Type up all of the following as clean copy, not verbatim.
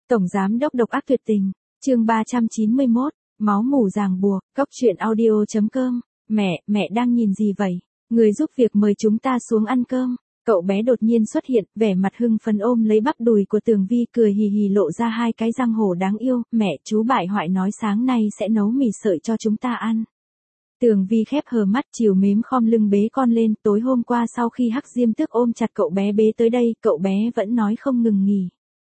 Tổng giám đốc độc ác tuyệt tình, chương 391, máu mủ ràng buộc, cóc truyện audio.com. Mẹ đang nhìn gì vậy? Người giúp việc mời chúng ta xuống ăn cơm. Cậu bé đột nhiên xuất hiện, vẻ mặt hưng phấn ôm lấy bắp đùi của Tường Vi, cười hì hì lộ ra hai cái răng hổ đáng yêu. Mẹ, chú bại hoại nói sáng nay sẽ nấu mì sợi cho chúng ta ăn. Tường Vi khép hờ mắt chiều mến khom lưng bế con lên. Tối hôm qua sau khi Hắc Diêm Tước ôm chặt cậu bé bế tới đây, cậu bé vẫn nói không ngừng nghỉ.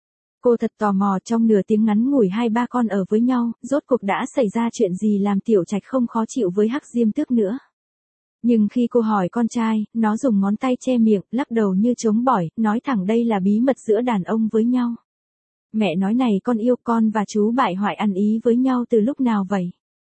Cô thật tò mò trong nửa tiếng ngắn ngủi hai ba con ở với nhau, rốt cuộc đã xảy ra chuyện gì làm Tiểu Trạch không khó chịu với Hắc Diêm Tước nữa. Nhưng khi cô hỏi con trai, nó dùng ngón tay che miệng, lắc đầu như chống bỏi, nói thẳng đây là bí mật giữa đàn ông với nhau. Mẹ nói này con yêu, con và chú bại hoại ăn ý với nhau từ lúc nào vậy?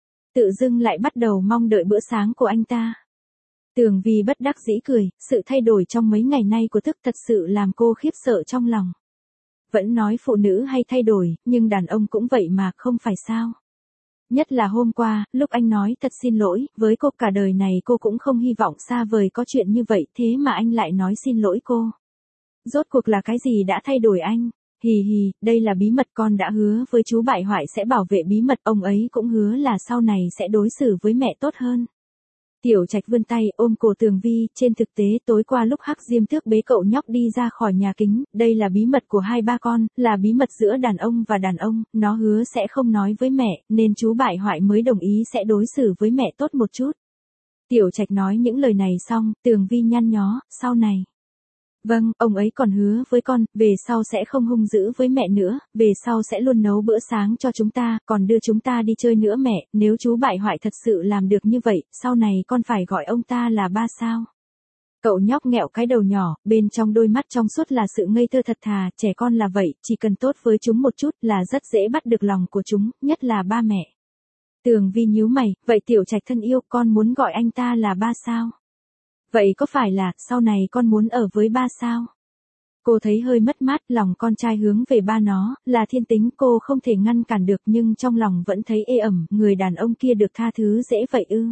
Tự dưng lại bắt đầu mong đợi bữa sáng của anh ta. Tường Vi bất đắc dĩ cười, sự thay đổi trong mấy ngày nay của Thức thật sự làm cô khiếp sợ trong lòng. Vẫn nói phụ nữ hay thay đổi, nhưng đàn ông cũng vậy mà, không phải sao? Nhất là hôm qua, lúc anh nói thật xin lỗi, với cô cả đời này cô cũng không hy vọng xa vời có chuyện như vậy, thế mà anh lại nói xin lỗi cô. Rốt cuộc là cái gì đã thay đổi anh? Hì hì, đây là bí mật, con đã hứa với chú bại hoại sẽ bảo vệ bí mật, ông ấy cũng hứa là sau này sẽ đối xử với mẹ tốt hơn. Tiểu Trạch vươn tay ôm cổ Tường Vi, trên thực tế tối qua lúc Hắc Diêm Tước bế cậu nhóc đi ra khỏi nhà kính, đây là bí mật của hai ba con, là bí mật giữa đàn ông và đàn ông, nó hứa sẽ không nói với mẹ, nên chú bại hoại mới đồng ý sẽ đối xử với mẹ tốt một chút. Tiểu Trạch nói những lời này xong, Tường Vi nhăn nhó, sau này. Vâng, ông ấy còn hứa với con, về sau sẽ không hung dữ với mẹ nữa, về sau sẽ luôn nấu bữa sáng cho chúng ta, còn đưa chúng ta đi chơi nữa mẹ, nếu chú bại hoại thật sự làm được như vậy, sau này con phải gọi ông ta là ba sao? Cậu nhóc nghẹo cái đầu nhỏ, bên trong đôi mắt trong suốt là sự ngây thơ thật thà, trẻ con là vậy, chỉ cần tốt với chúng một chút là rất dễ bắt được lòng của chúng, nhất là ba mẹ. Tường Vi nhíu mày, vậy Tiểu Trạch thân yêu, con muốn gọi anh ta là ba sao? Vậy có phải là, sau này con muốn ở với ba sao? Cô thấy hơi mất mát, lòng con trai hướng về ba nó, là thiên tính cô không thể ngăn cản được nhưng trong lòng vẫn thấy ê ẩm, người đàn ông kia được tha thứ dễ vậy ư?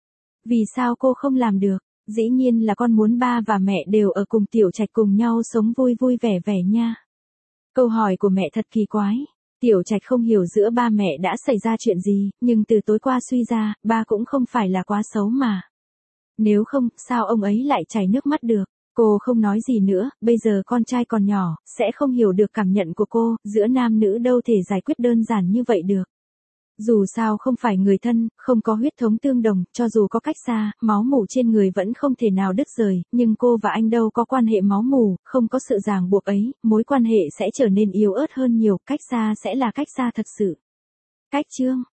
Vì sao cô không làm được? Dĩ nhiên là con muốn ba và mẹ đều ở cùng Tiểu Trạch cùng nhau sống vui vui vẻ vẻ nha. Câu hỏi của mẹ thật kỳ quái. Tiểu Trạch không hiểu giữa ba mẹ đã xảy ra chuyện gì, nhưng từ tối qua suy ra, ba cũng không phải là quá xấu mà. Nếu không, sao ông ấy lại chảy nước mắt được? Cô không nói gì nữa, bây giờ con trai còn nhỏ, sẽ không hiểu được cảm nhận của cô, giữa nam nữ đâu thể giải quyết đơn giản như vậy được. Dù sao không phải người thân, không có huyết thống tương đồng, cho dù có cách xa, máu mủ trên người vẫn không thể nào đứt rời, nhưng cô và anh đâu có quan hệ máu mủ, không có sự ràng buộc ấy, mối quan hệ sẽ trở nên yếu ớt hơn nhiều, cách xa sẽ là cách xa thật sự. Cách chương